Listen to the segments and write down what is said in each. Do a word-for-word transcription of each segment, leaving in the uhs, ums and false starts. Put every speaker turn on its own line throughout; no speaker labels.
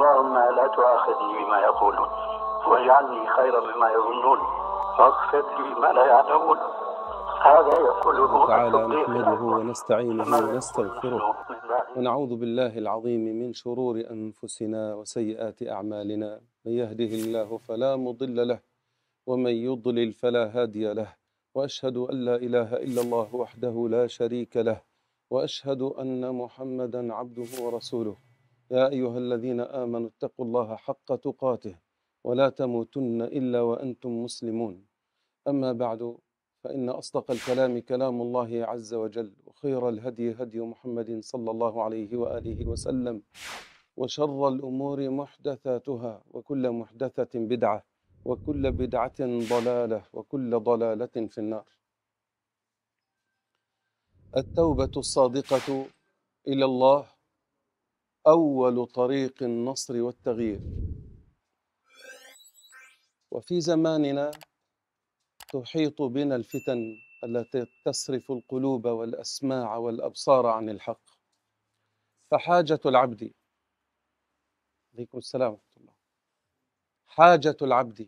اللهم لا تؤاخذني بما يقولون واجعلني خيرا مما يظنون واغفر لي ما لا يعلمون. هذا يقوله
تعالى نحمده ونستعينه ونستغفره ونعوذ بالله العظيم من شرور أنفسنا وسيئات أعمالنا. من يهده الله فلا مضل له ومن يضلل فلا هادي له، وأشهد أن لا إله إلا الله وحده لا شريك له، وأشهد أن محمدا عبده ورسوله. يا أيها الذين آمنوا اتقوا الله حق تقاته ولا تموتن إلا وأنتم مسلمون. أما بعد، فإن أصدق الكلام كلام الله عز وجل، وخير الهدي هدي محمد صلى الله عليه وآله وسلم، وشر الأمور محدثاتها، وكل محدثة بدعة، وكل بدعة ضلالة، وكل ضلالة في النار. التوبة الصادقة إلى الله أول طريق النصر والتغيير. وفي زماننا تحيط بنا الفتن التي تصرف القلوب والأسماع والأبصار عن الحق، فحاجة العبد عليكم السلام ورحمة الله حاجة العبد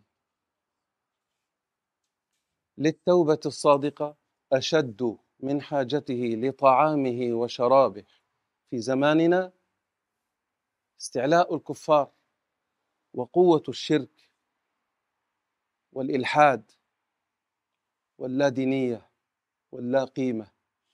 للتوبة الصادقة أشد من حاجته لطعامه وشرابه. في زماننا استعلاء الكفار وقوة الشرك والإلحاد واللادينية واللا قيمة،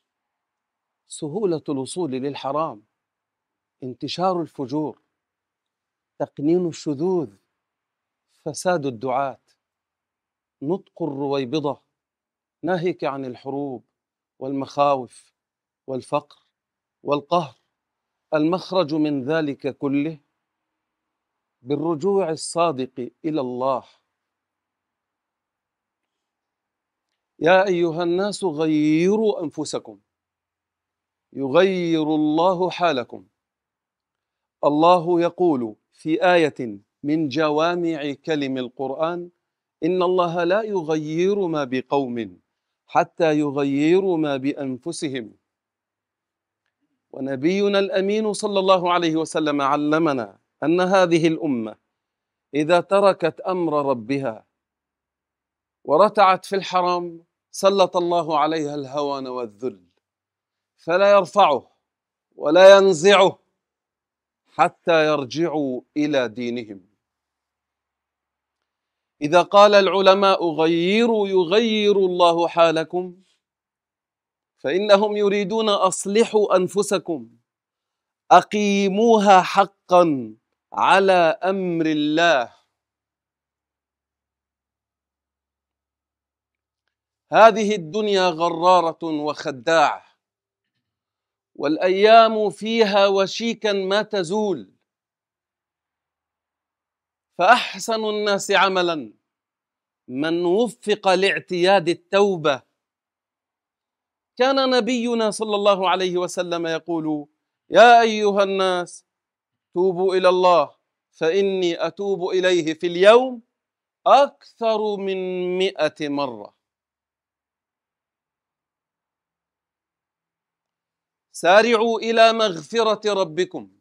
سهولة الوصول للحرام، انتشار الفجور، تقنين الشذوذ، فساد الدعاة، نطق الرويبضة، ناهيك عن الحروب والمخاوف والفقر والقهر. المخرج من ذلك كله بالرجوع الصادق إلى الله. يا أيها الناس غيروا أنفسكم يغير الله حالكم. الله يقول في آية من جوامع كلم القرآن: إن الله لا يغير ما بقوم حتى يغيروا ما بأنفسهم. ونبينا الأمين صلى الله عليه وسلم علمنا أن هذه الأمة إذا تركت أمر ربها ورتعت في الحرام سلط الله عليها الهوان والذل، فلا يرفعه ولا ينزعه حتى يرجعوا إلى دينهم. إذا قال العلماء غيروا يغير الله حالكم، فإنهم يريدون أصلحوا أنفسكم، أقيموها حقا على أمر الله. هذه الدنيا غرارة وخداعة، والأيام فيها وشيكا ما تزول، فأحسن الناس عملا من وفق لاعتياد التوبة. كان نبينا صلى الله عليه وسلم يقول: يا أيها الناس توبوا إلى الله فإني أتوب إليه في اليوم أكثر من مئة مرة. سارعوا إلى مغفرة ربكم،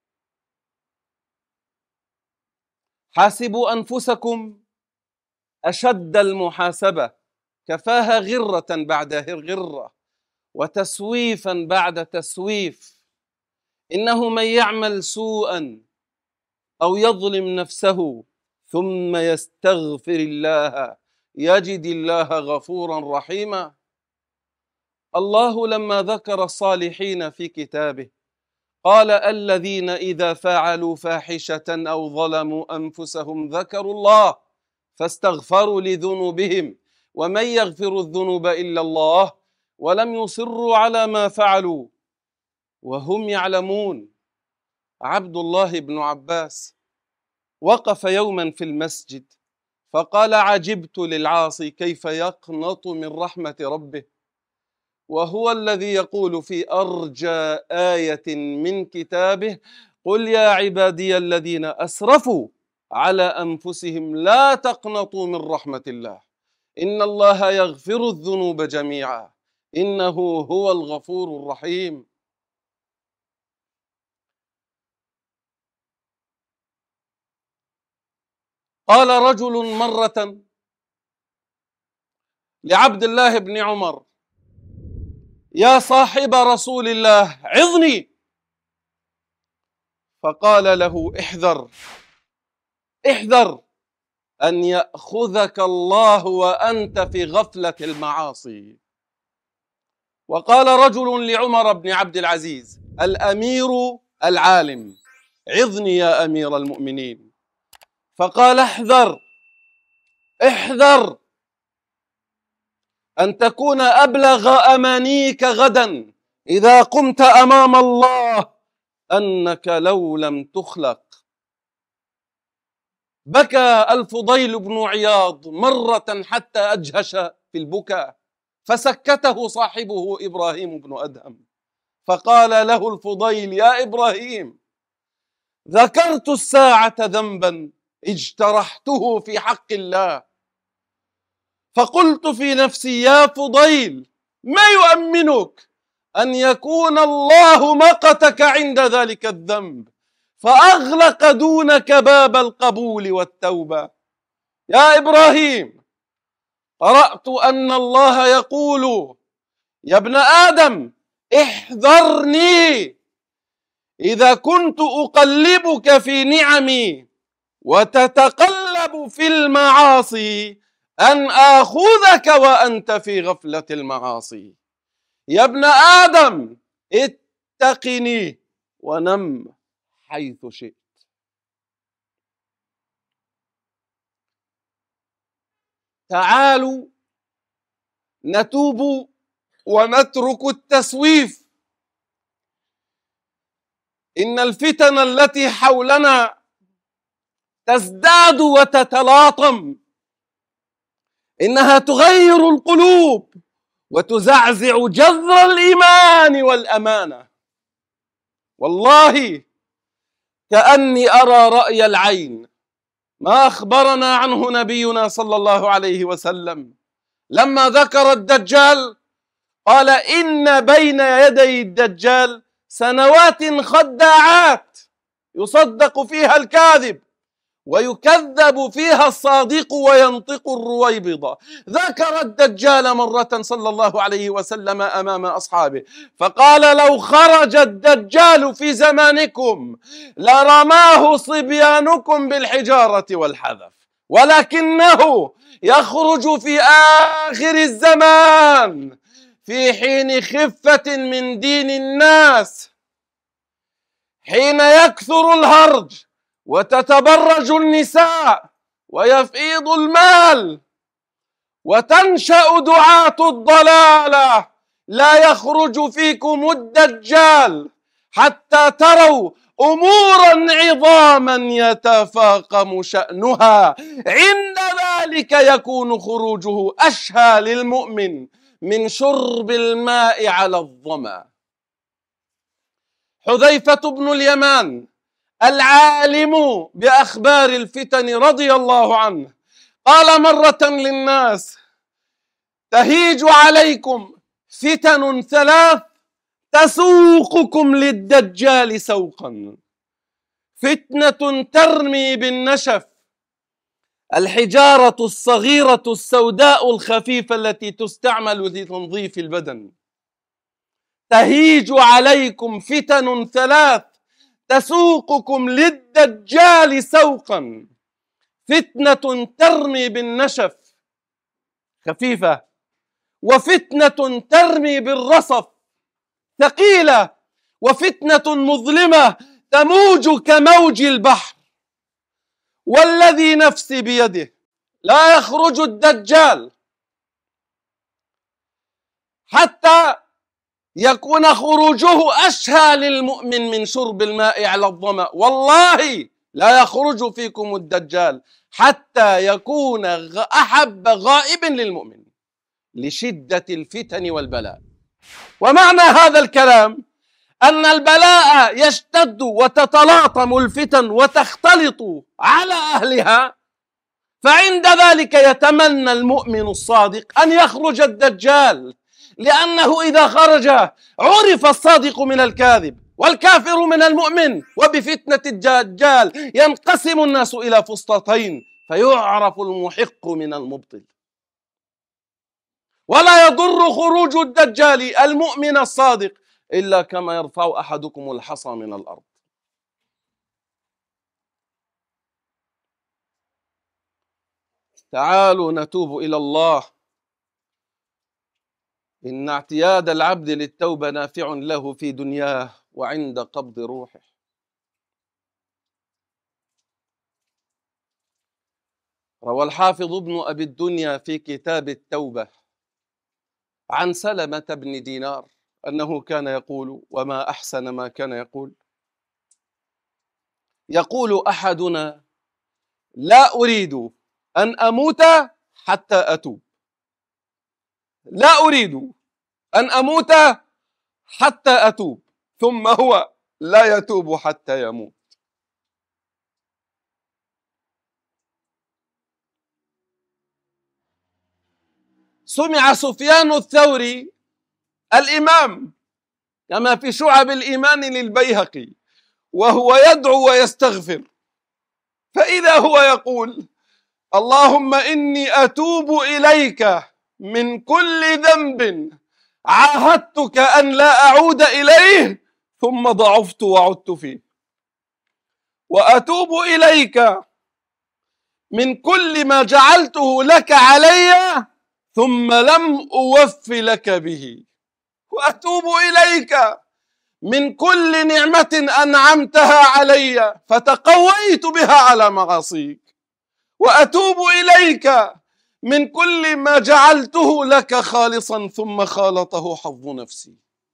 حاسبوا أنفسكم أشد المحاسبة، كفاها غرة بعد غرة وتسويفا بعد تسويف. إنه من يعمل سوءا أو يظلم نفسه ثم يستغفر الله يجد الله غفورا رحيما. الله لما ذكر الصالحين في كتابه قال: الذين إذا فعلوا فاحشة أو ظلموا أنفسهم ذكروا الله فاستغفروا لذنوبهم ومن يغفر الذنوب إلا الله ولم يصروا على ما فعلوا وهم يعلمون. عبد الله بن عباس وقف يوما في المسجد فقال: عجبت للعاصي كيف يقنط من رحمة ربه، وهو الذي يقول في أرجى آية من كتابه: قل يا عبادي الذين أسرفوا على أنفسهم لا تقنطوا من رحمة الله إن الله يغفر الذنوب جميعا إنه هو الغفور الرحيم. قال رجل مرة لعبد الله بن عمر: يا صاحب رسول الله عظني. فقال له: احذر احذر أن يأخذك الله وأنت في غفلة المعاصي. وقال رجل لعمر بن عبد العزيز: الأمير العالم، عظني يا أمير المؤمنين. فقال: احذر احذر أن تكون أبلغ أمانيك غدا إذا قمت أمام الله أنك لو لم تخلق. بكى الفضيل بن عياض مرة حتى أجهش في البكاء، فسكته صاحبه إبراهيم بن أدهم، فقال له الفضيل: يا إبراهيم، ذكرت الساعة ذنبا اجترحته في حق الله، فقلت في نفسي: يا فضيل، ما يؤمنك أن يكون الله مقتك عند ذلك الذنب فأغلق دونك باب القبول والتوبة؟ يا إبراهيم، قرأت أن الله يقول: يا ابن آدم، احذرني إذا كنت أقلبك في نعمي وتتقلب في المعاصي أن آخذك وأنت في غفلة المعاصي. يا ابن آدم، اتقني ونم حيث شئت. تعالوا نتوب ونترك التسويف. إن الفتن التي حولنا تزداد وتتلاطم، إنها تغير القلوب وتزعزع جذر الإيمان والأمانة. والله كأني أرى رأي العين ما أخبرنا عنه نبينا صلى الله عليه وسلم لما ذكر الدجال. قال: إن بين يدي الدجال سنوات خداعات يصدق فيها الكاذب ويكذب فيها الصادق وينطق الرويبضة. ذكر الدجال مرة صلى الله عليه وسلم أمام أصحابه فقال: لو خرج الدجال في زمانكم لرماه صبيانكم بالحجارة والحذف، ولكنه يخرج في آخر الزمان في حين خفة من دين الناس، حين يكثر الهرج وتتبرج النساء ويفيض المال وتنشأ دعاة الضلالة. لا يخرج فيكم الدجال حتى تروا أمورا عظاما يتفاقم شأنها، عند ذلك يكون خروجه أشهى للمؤمن من شرب الماء على الظمأ. حذيفة بن اليمان العالم بأخبار الفتن رضي الله عنه قال مرة للناس: تهيج عليكم فتن ثلاث تسوقكم للدجال سوقا: فتنة ترمي بالنشف، الحجارة الصغيرة السوداء الخفيفة التي تستعمل لتنظيف البدن. تهيج عليكم فتن ثلاث تسوقكم للدجال سوقا: فتنة ترمي بالنشف خفيفة، وفتنة ترمي بالرصف ثقيلة، وفتنة مظلمة تموج كموج البحر. والذي نفسي بيده لا يخرج الدجال حتى يكون خروجه أشهى للمؤمن من شرب الماء على الظمأ. والله لا يخرج فيكم الدجال حتى يكون أحب غائب للمؤمن لشدة الفتن والبلاء. ومعنى هذا الكلام أن البلاء يشتد وتتلاطم الفتن وتختلط على أهلها، فعند ذلك يتمنى المؤمن الصادق أن يخرج الدجال، لأنه إذا خرج عرف الصادق من الكاذب والكافر من المؤمن، وبفتنة الدجال ينقسم الناس إلى فسطتين: فيعرف المحق من المبطل. ولا يضر خروج الدجال المؤمن الصادق إلا كما يرفع أحدكم الحصى من الأرض. تعالوا نتوب إلى الله، إن اعتياد العبد للتوبة نافع له في دنياه وعند قبض روحه. روى الحافظ ابن أبي الدنيا في كتاب التوبة عن سلمة بن دينار أنه كان يقول، وما أحسن ما كان يقول: يقول أحدنا: لا أريد أن أموت حتى أتوب، لا أريد أن أموت حتى أتوب، ثم هو لا يتوب حتى يموت. سمع سفيان الثوري الإمام كما في شعب الإيمان للبيهقي وهو يدعو ويستغفر، فإذا هو يقول: اللهم إني أتوب إليك من كل ذنب عاهدتك أن لا أعود إليه ثم ضعفت وعدت فيه، وأتوب إليك من كل ما جعلته لك علي ثم لم أوف لك به، وأتوب إليك من كل نعمة أنعمتها علي فتقويت بها على معاصيك، وأتوب إليك من كل ما جعلته لك خالصا ثم خالطه حظ نفسي.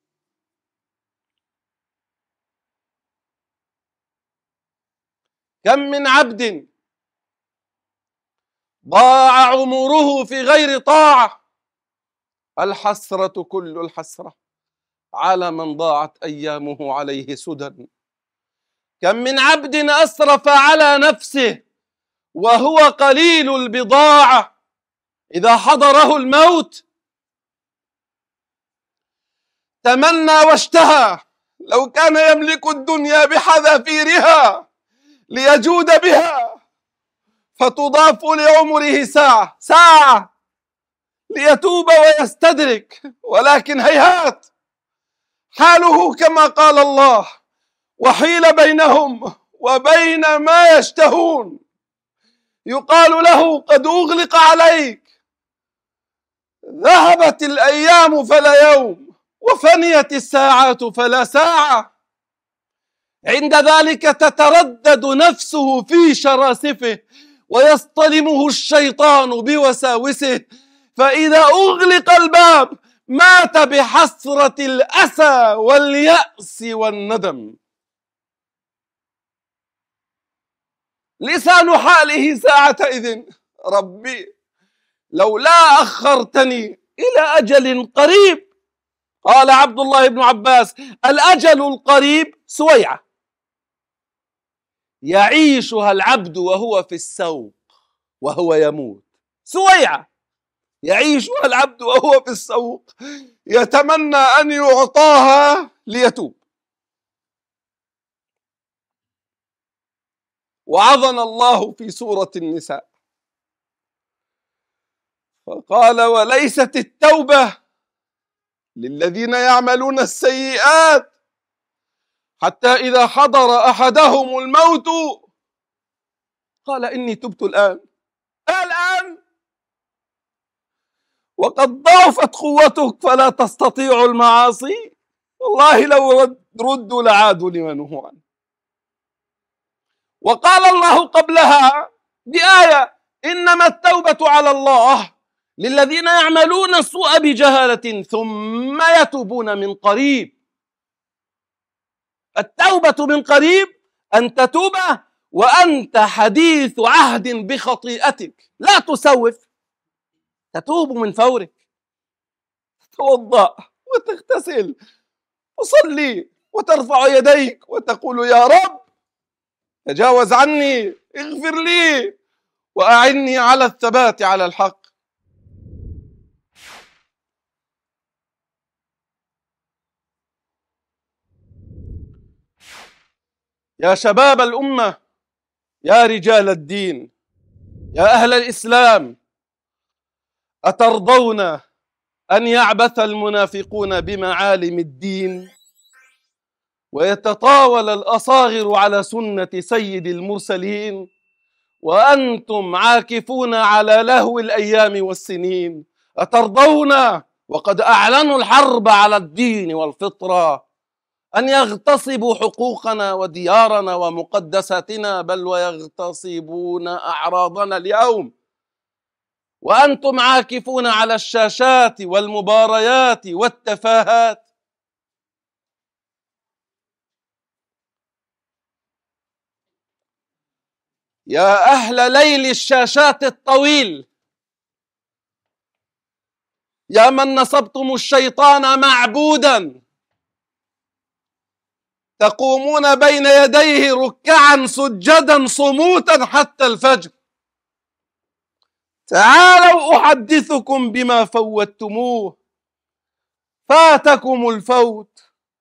كم من عبد ضاع عمره في غير طاعة، الحسرة كل الحسرة على من ضاعت أيامه عليه سدى. كم من عبد أسرف على نفسه وهو قليل البضاعة، إذا حضره الموت تمنى واشتهى لو كان يملك الدنيا بحذافيرها ليجود بها، فتضاف لعمره ساعة ساعة ليتوب ويستدرك، ولكن هيهات، حاله كما قال الله: وحيل بينهم وبين ما يشتهون، يقال له: قد أغلق عليك، ذهبت الأيام فلا يوم، وفنيت الساعات فلا ساعة. عند ذلك تتردد نفسه في شراسفه ويصطلمه الشيطان بوساوسه، فإذا أغلق الباب مات بحسرة الأسى واليأس والندم. لسان حاله ساعتئذ: ربي لولا أخرتني إلى أجل قريب. قال عبد الله بن عباس: الأجل القريب سويعة يعيشها العبد وهو في السوق وهو يموت، سويعة يعيشها العبد وهو في السوق يتمنى أن يعطاها ليتوب. وعظنا الله في سورة النساء فقال: وليست التوبة للذين يعملون السيئات حتى إذا حضر أحدهم الموت قال إني تبت الآن الآن وقد ضعفت قوتك فلا تستطيع المعاصي، والله لو ردوا لعادوا لما نهوا عنه. وقال الله قبلها بآية: إنما التوبة على الله للذين يعملون السوء بجهالة ثم يتوبون من قريب. التوبة من قريب أن تتوب وأنت حديث عهد بخطيئتك، لا تسوف، تتوب من فورك، تتوضأ وتغتسل وتصلي وترفع يديك وتقول: يا رب تجاوز عني، اغفر لي وأعني على الثبات على الحق. يا شباب الأمة، يا رجال الدين، يا أهل الإسلام، أترضون أن يعبث المنافقون بمعالم الدين ويتطاول الأصاغر على سنة سيد المرسلين وأنتم عاكفون على لهو الأيام والسنين؟ أترضون وقد أعلنوا الحرب على الدين والفطرة أن يغتصبوا حقوقنا وديارنا ومقدساتنا، بل ويغتصبون أعراضنا اليوم، وأنتم عاكفون على الشاشات والمباريات والتفاهات؟ يا أهل ليل الشاشات الطويل، يا من نصبتم الشيطان معبودا، تقومون بين يديه ركعا سجدا صموتا حتى الفجر، تعالوا أحدثكم بما فوتموه. فاتكم الفوت،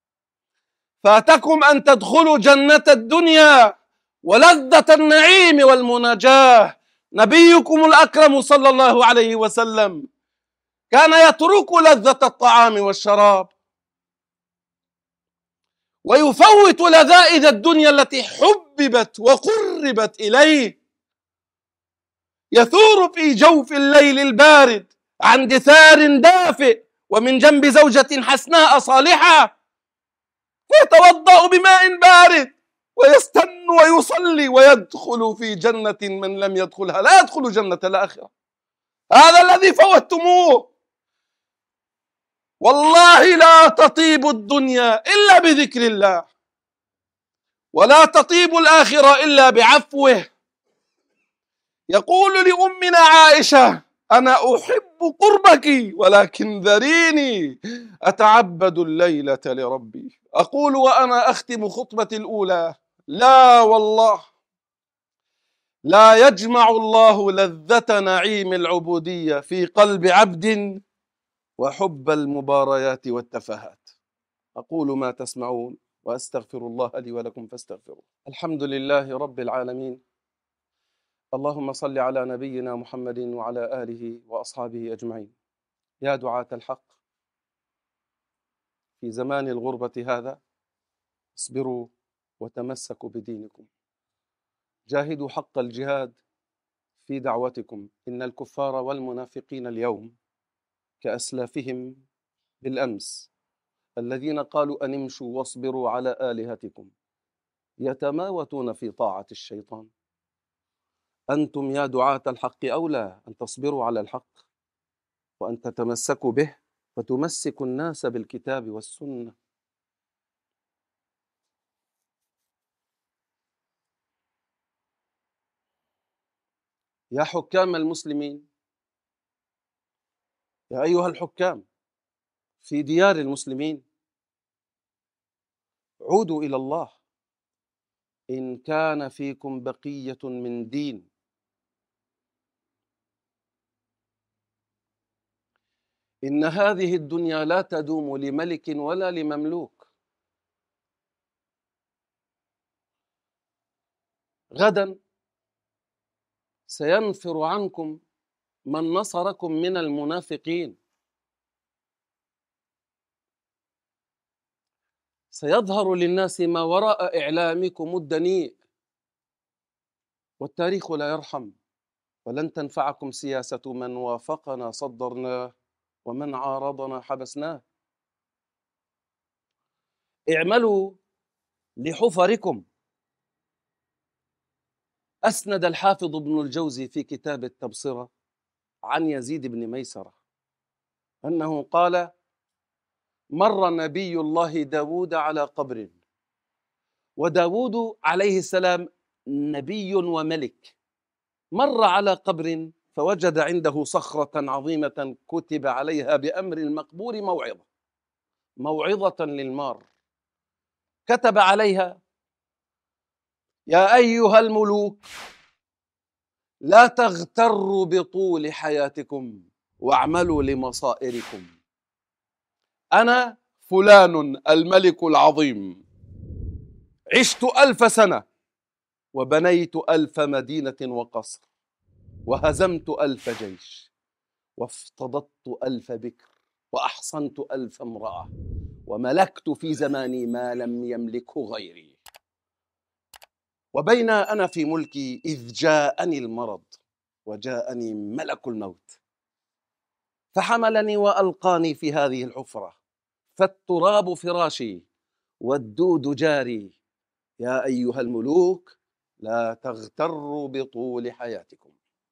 فاتكم أن تدخلوا جنة الدنيا ولذة النعيم والمناجاة. نبيكم الأكرم صلى الله عليه وسلم كان يترك لذة الطعام والشراب ويفوت لذائذ الدنيا التي حببت وقربت إليه، يثور في جوف الليل البارد عن دثار دافئ ومن جنب زوجة حسناء صالحة، يتوضأ بماء بارد ويستن ويصلي ويدخل في جنة من لم يدخلها لا يدخل جنة الآخرة. هذا الذي فوتموه. والله لا تطيب الدنيا إلا بذكر الله، ولا تطيب الآخرة إلا بعفوه. يقول لأمنا عائشة: أنا أحب قربك ولكن ذريني أتعبد الليلة لربي. أقول وأنا أختم خطبتي الأولى: لا والله، لا يجمع الله لذة نعيم العبودية في قلب عبد وحب المباريات والتفاهات. أقول ما تسمعون وأستغفر الله لي ولكم فاستغفروه. الحمد لله رب العالمين، اللهم صل على نبينا محمد وعلى آله وأصحابه أجمعين. يا دعاة الحق، في زمان الغربة هذا اصبروا وتمسكوا بدينكم، جاهدوا حق الجهاد في دعوتكم. إن الكفار والمنافقين اليوم كأسلافهم بالأمس الذين قالوا أن امشوا واصبروا على آلهتكم يتماوتون في طاعة الشيطان. أنتم يا دعاة الحق أولى أن تصبروا على الحق وأن تتمسكوا به فتمسكوا الناس بالكتاب والسنة. يا حكام المسلمين، يا أيها الحكام في ديار المسلمين، عودوا إلى الله إن كان فيكم بقية من دين. إن هذه الدنيا لا تدوم لملك ولا لمملوك. غدا سينفر عنكم من نصركم من المنافقين، سيظهر للناس ما وراء إعلامكم الدنيء، والتاريخ لا يرحم، ولن تنفعكم سياسة من وافقنا صدرناه ومن عارضنا حبسناه. اعملوا لحفركم. أسند الحافظ ابن الجوزي في كتاب التبصرة عن يزيد بن ميسرة أنه قال: مر نبي الله داود على قبر، وداود عليه السلام نبي وملك، مر على قبر فوجد عنده صخرة عظيمة كتب عليها بأمر المقبور موعظة موعظة للمار. كتب عليها: يا أيها الملوك، لا تغتروا بطول حياتكم واعملوا لمصائركم. أنا فلان الملك العظيم، عشت ألف سنة وبنيت ألف مدينة وقصر، وهزمت ألف جيش، وافتضضت ألف بكر، وأحصنت ألف امرأة، وملكت في زماني ما لم يملكه غيري. وبين أنا في ملكي إذ جاءني المرض، وجاءني ملك الموت، فحملني وألقاني في هذه الحفرة، فالتراب فراشي والدود جاري. يا أيها الملوك لا تغتروا بطول حياتكم.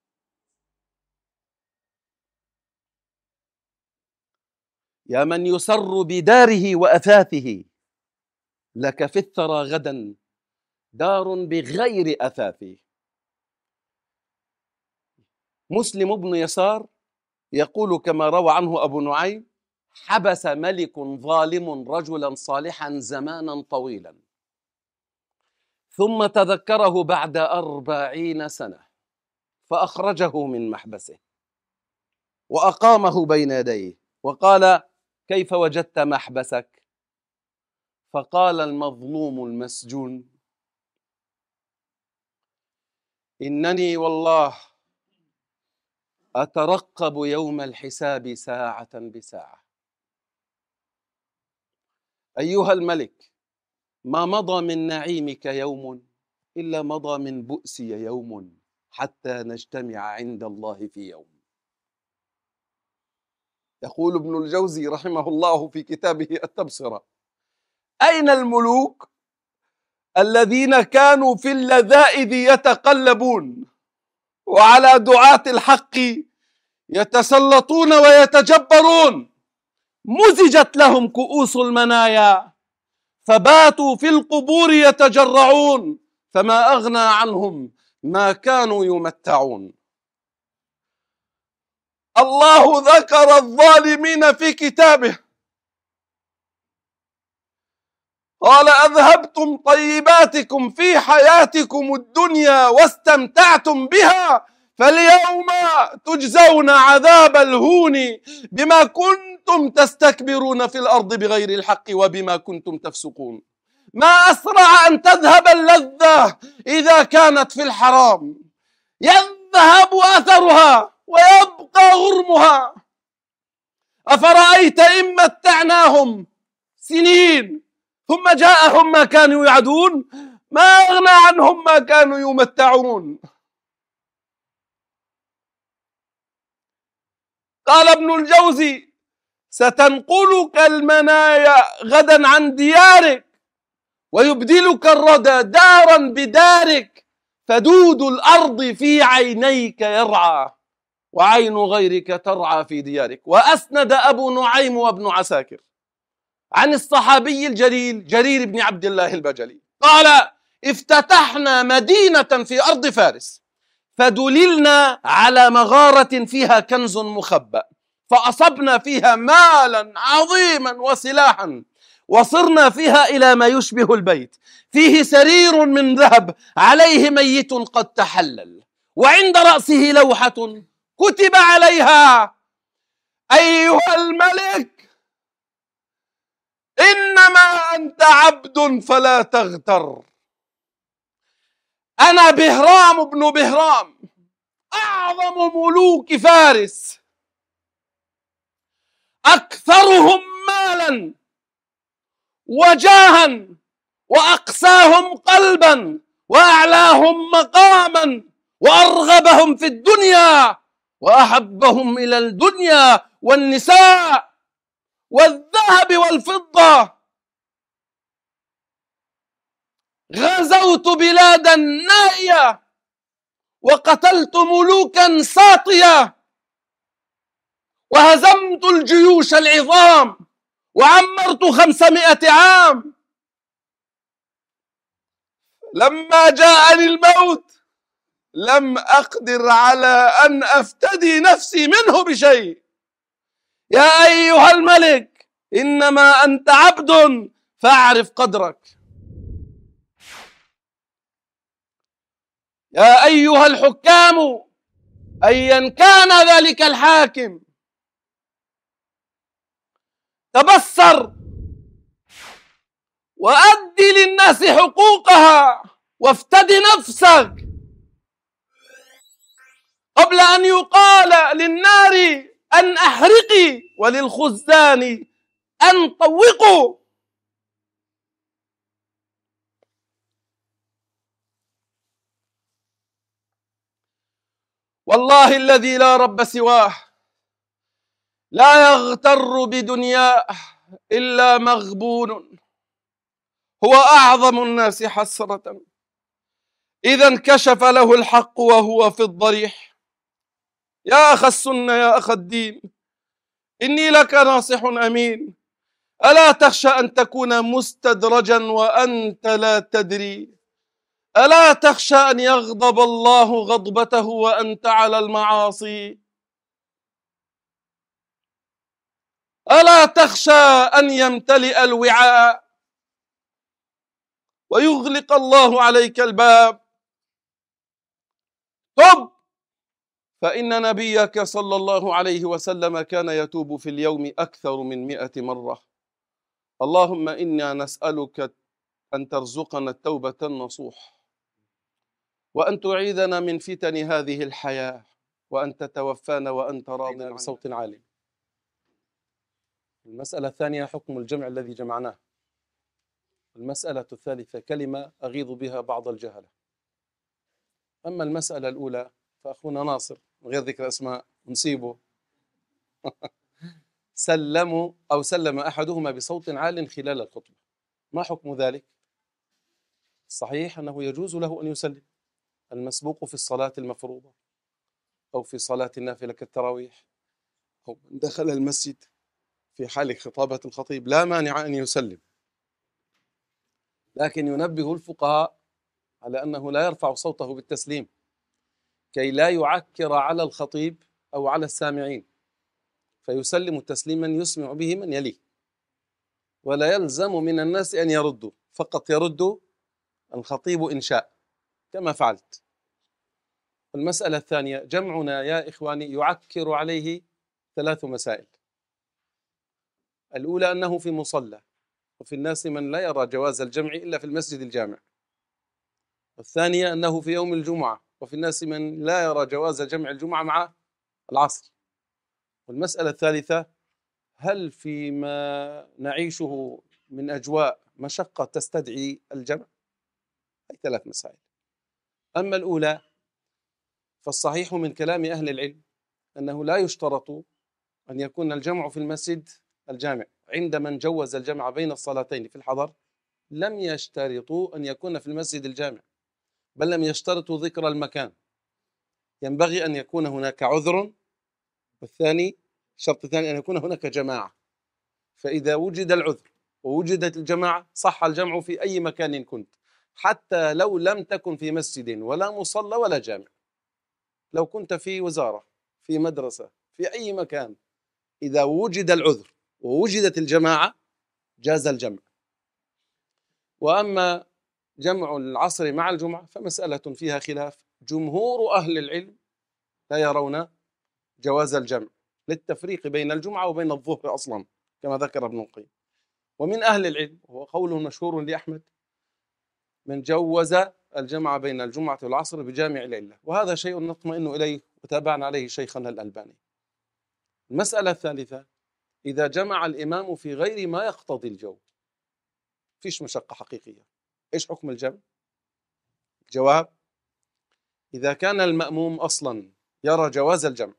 يا من يسر بداره وأثاثه، لك في الثرى غدا دار بغير أثاث. مسلم بن يسار يقول كما روى عنه أبو نعيم: حبس ملك ظالم رجلا صالحا زمانا طويلا، ثم تذكره بعد أربعين سنة فأخرجه من محبسه وأقامه بين يديه وقال: كيف وجدت محبسك؟ فقال المظلوم المسجون: إنني والله أترقب يوم الحساب ساعة بساعة. أيها الملك، ما مضى من نعيمك يوم إلا مضى من بؤسي يوم، حتى نجتمع عند الله في يوم. يقول ابن الجوزي رحمه الله في كتابه التبصرة: أين الملوك الذين كانوا في اللذائذ يتقلبون، وعلى دعاة الحق يتسلطون ويتجبرون؟ مزجت لهم كؤوس المنايا، فباتوا في القبور يتجرعون، فما أغنى عنهم ما كانوا يمتعون. الله ذكر الظالمين في كتابه، قال: أذهبتم طيباتكم في حياتكم الدنيا واستمتعتم بها، فاليوم تجزون عذاب الهون بما كنتم تستكبرون في الأرض بغير الحق وبما كنتم تفسقون. ما أسرع أن تذهب اللذة إذا كانت في الحرام، يذهب أثرها ويبقى غرمها. أفرأيت إن متعناهم سنين ثم جاءهم ما كانوا يعدون، ما أغنى عنهم ما كانوا يمتعون. قال ابن الجوزي: ستنقلك المنايا غدا عن ديارك، ويبدلك الردى دارا بدارك، فدود الأرض في عينيك يرعى، وعين غيرك ترعى في ديارك. وأسند أبو نعيم وابن عساكر عن الصحابي الجليل جرير بن عبد الله البجلي قال: افتتحنا مدينة في أرض فارس، فدللنا على مغارة فيها كنز مخبأ، فأصبنا فيها مالا عظيما وسلاحا، وصرنا فيها إلى ما يشبه البيت، فيه سرير من ذهب عليه ميت قد تحلل، وعند رأسه لوحة كتب عليها: أيها الملك، إنما أنت عبد فلا تغتر. أنا بهرام بن بهرام، أعظم ملوك فارس، أكثرهم مالا وجاها، وأقساهم قلبا، وأعلاهم مقاما، وأرغبهم في الدنيا، وأحبهم إلى الدنيا والنساء والذهب والفضة. غزوت بلادا نائية، وقتلت ملوكا ساطية، وهزمت الجيوش العظام، وعمرت خمسمائة عام. لما جاءني الموت لم أقدر على أن أفتدي نفسي منه بشيء. يا أيها الملك، إنما أنت عبد فاعرف قدرك. يا أيها الحكام، أيا كان ذلك الحاكم، تبصر وأدي للناس حقوقها، وافتد نفسك قبل أن يقال للنار أن أحرقي وللخزان أن طوقوا. والله الذي لا رب سواه لا يغتر بدنياه إلا مغبون، هو أعظم الناس حسرة إذا انكشف له الحق وهو في الضريح. يا أخ السنة يا أخ الدين، إني لك ناصح أمين، ألا تخشى أن تكون مستدرجا وأنت لا تدري؟ ألا تخشى أن يغضب الله غضبته وأنت على المعاصي؟ ألا تخشى أن يمتلئ الوعاء ويغلق الله عليك الباب؟ تب، فإن نبيك صلى الله عليه وسلم كان يتوب في اليوم أكثر من مئة مرة. اللهم إنا نسألك أن ترزقنا التوبة النصوح، وأن تعيذنا من فتن هذه الحياة، وأن تتوفانا وأنت راض عنا. بصوت عالي. المسألة الثانية حكم الجمع الذي جمعناه. المسألة الثالثة كلمة أغيظ بها بعض الجهلة. أما المسألة الأولى فأخونا ناصر من غير ذكر أسماء نسيبه سلموا أو سلم أحدهما بصوت عال خلال الخطبة. ما حكم ذلك؟ الصحيح أنه يجوز له أن يسلم المسبوق في الصلاة المفروضة أو في صلاة النافلة كالتراويح، أو من دخل المسجد في حال خطابة الخطيب لا مانع أن يسلم، لكن ينبه الفقهاء على أنه لا يرفع صوته بالتسليم كي لا يعكر على الخطيب أو على السامعين، فيسلم تسليما يسمع به من يليه، ولا يلزم من الناس أن يردوا، فقط يرد الخطيب إن شاء كما فعلت. المسألة الثانية جمعنا يا إخواني يعكر عليه ثلاث مسائل. الأولى أنه في مصلى، وفي الناس من لا يرى جواز الجمع إلا في المسجد الجامع. الثانية أنه في يوم الجمعة، وفي الناس من لا يرى جواز جمع الجمعة مع العصر. والمسألة الثالثة هل فيما نعيشه من أجواء مشقة تستدعي الجمع؟ هي ثلاث مسائل. أما الأولى فالصحيح من كلام أهل العلم أنه لا يشترط أن يكون الجمع في المسجد الجامع. عند من جوز الجمع بين الصلاتين في الحضر لم يشترطوا أن يكون في المسجد الجامع، بل لم يشترطوا ذكر المكان. ينبغي أن يكون هناك عذر، والثاني الشرط الثاني أن يكون هناك جماعة. فإذا وجد العذر ووجدت الجماعة صح الجمع في أي مكان كنت، حتى لو لم تكن في مسجد ولا مصلى ولا جامع. لو كنت في وزارة، في مدرسة، في أي مكان، إذا وجد العذر ووجدت الجماعة جاز الجمع. وأما جمع العصر مع الجمعة فمسألة فيها خلاف. جمهور أهل العلم لا يرون جواز الجمع للتفريق بين الجمعة وبين الظهر أصلا كما ذكر ابن القيم. ومن أهل العلم وهو قوله مشهور لأحمد من جوز الجمع بين الجمعة والعصر بجامع العلة، وهذا شيء نطمئن إليه وتابعنا عليه شيخنا الألباني. المسألة الثالثة إذا جمع الإمام في غير ما يقتضي الجو، فيش مشقة حقيقية، إيش حكم الجمع؟ الجواب إذا كان المأموم أصلا يرى جواز الجمع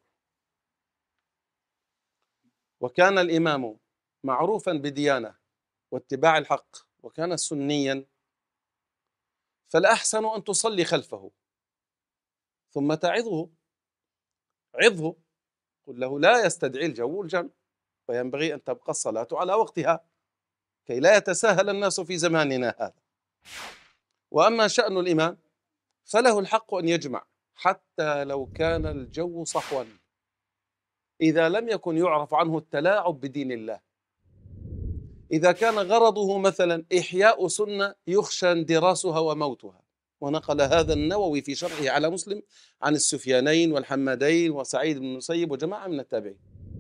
وكان الإمام معروفا بديانة واتباع الحق وكان سنيا، فالأحسن أن تصلي خلفه ثم تعظه. عظه، قل له لا يستدعي الجو الجمع، وينبغي أن تبقى الصلاة على وقتها كي لا يتساهل الناس في زماننا هذا. وأما شأن الإمام فله الحق أن يجمع حتى لو كان الجو صحوا، إذا لم يكن يعرف عنه التلاعب بدين الله. إذا كان غرضه مثلا إحياء سنة يخشى اندراسها وموتها، ونقل هذا النووي في شرحه على مسلم عن السفيانين والحمادين وسعيد بن المسيب وجماعة من التابعين.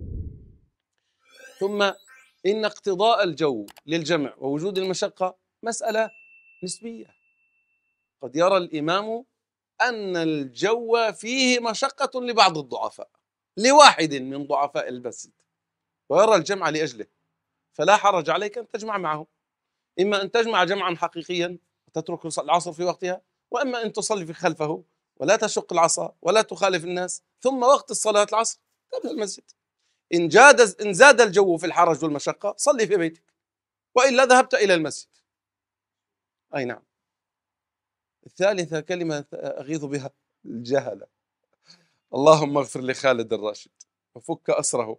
ثم إن اقتضاء الجو للجمع ووجود المشقة مسألة نسبية. قد يرى الإمام أن الجو فيه مشقة لبعض الضعفاء، لواحد من ضعفاء المسجد، ويرى الجمع لأجله، فلا حرج عليك أن تجمع معه، إما أن تجمع جمعا حقيقيا وتترك العصر في وقتها، وإما أن تصلي خلفه ولا تشق العصا ولا تخالف الناس، ثم وقت الصلاة العصر تذهب المسجد. إن جاد إن زاد الجو في الحرج والمشقة صلي في بيتك، وإلا ذهبت إلى المسجد. أي نعم. الثالثة كلمة أغيظ بها الجهلة. اللهم اغفر لخالد الراشد وفك أسره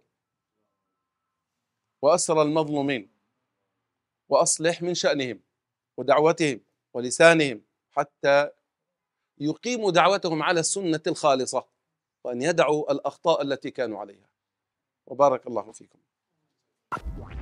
وأسر المظلومين، وأصلح من شأنهم ودعوتهم ولسانهم حتى يقيموا دعوتهم على السنة الخالصة، وأن يدعوا الأخطاء التي كانوا عليها. وبارك الله فيكم.